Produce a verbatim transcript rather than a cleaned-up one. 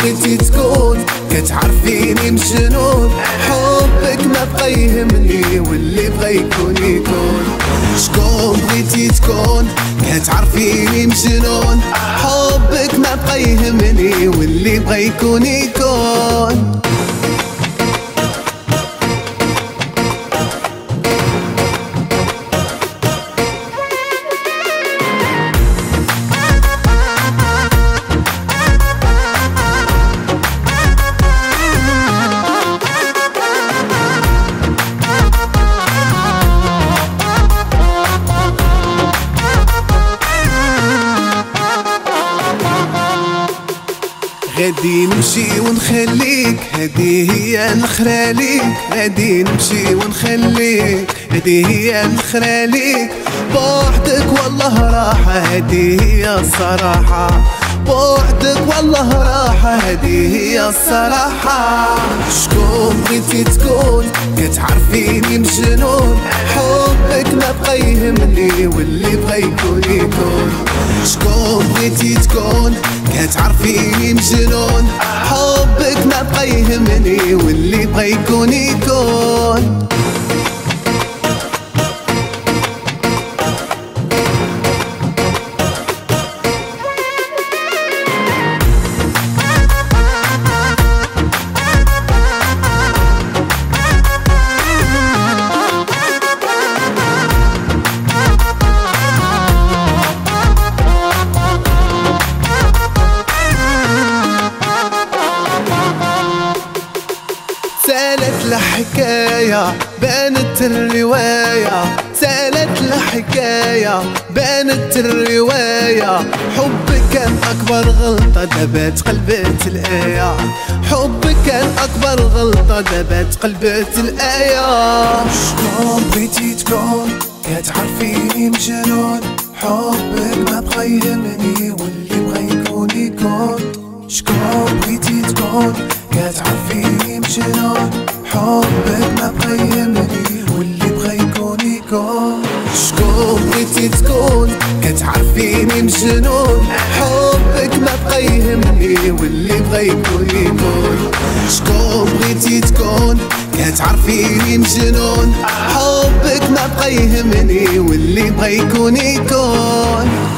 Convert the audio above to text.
بغيتي تكون كتعرفيني مجنون، حبك ما بقى يهمني واللي بغى يكون يكون. شكون بغيتي تكون كتعرفيني مجنون، حبك ما بقى يهمني واللي بغى يكون يكون. غادي نمشي ونخليك، هادي هي الخرا ليك. غادي نمشي ونخليك، هادي هي الخرا ليك. بوحدك والله راحة، هادي هي الصراحة. بوحدك والله راحة، هادي هي الصراحة. شكون بغيتي تكون كتعرفيني مجنون، حبك ما بقى يهمني واللي بغى يكون يكون. شكون بغيتي تكون كتعرفيني مجنون، حبك ما بقى يهمني واللي بغى يكون يكون. سالت الحكاية بانت الرواية، سالت الحكاية بانت الرواية. حبك كان أكبر غلطة دابا تقلبت الآية، حبك كان أكبر غلطة دابا تقلبت الآية. شكون بغيتي تكون كتعرفيني مجنون، حبك ما بقى يهمني واللي بغى يكون يكون. شكون بغيتي تكون كتعرفيني مجنون، حبك ما بقى يهمني واللي بغى يكون يكون. شكون بغيتي تكون كتعرفيني مجنون، حبك ما بقى يهمني واللي بغى يكون يكون. شكون بغيتي تكون كتعرفيني مجنون، حبك ما بقى يهمني واللي بغى يكون يكون.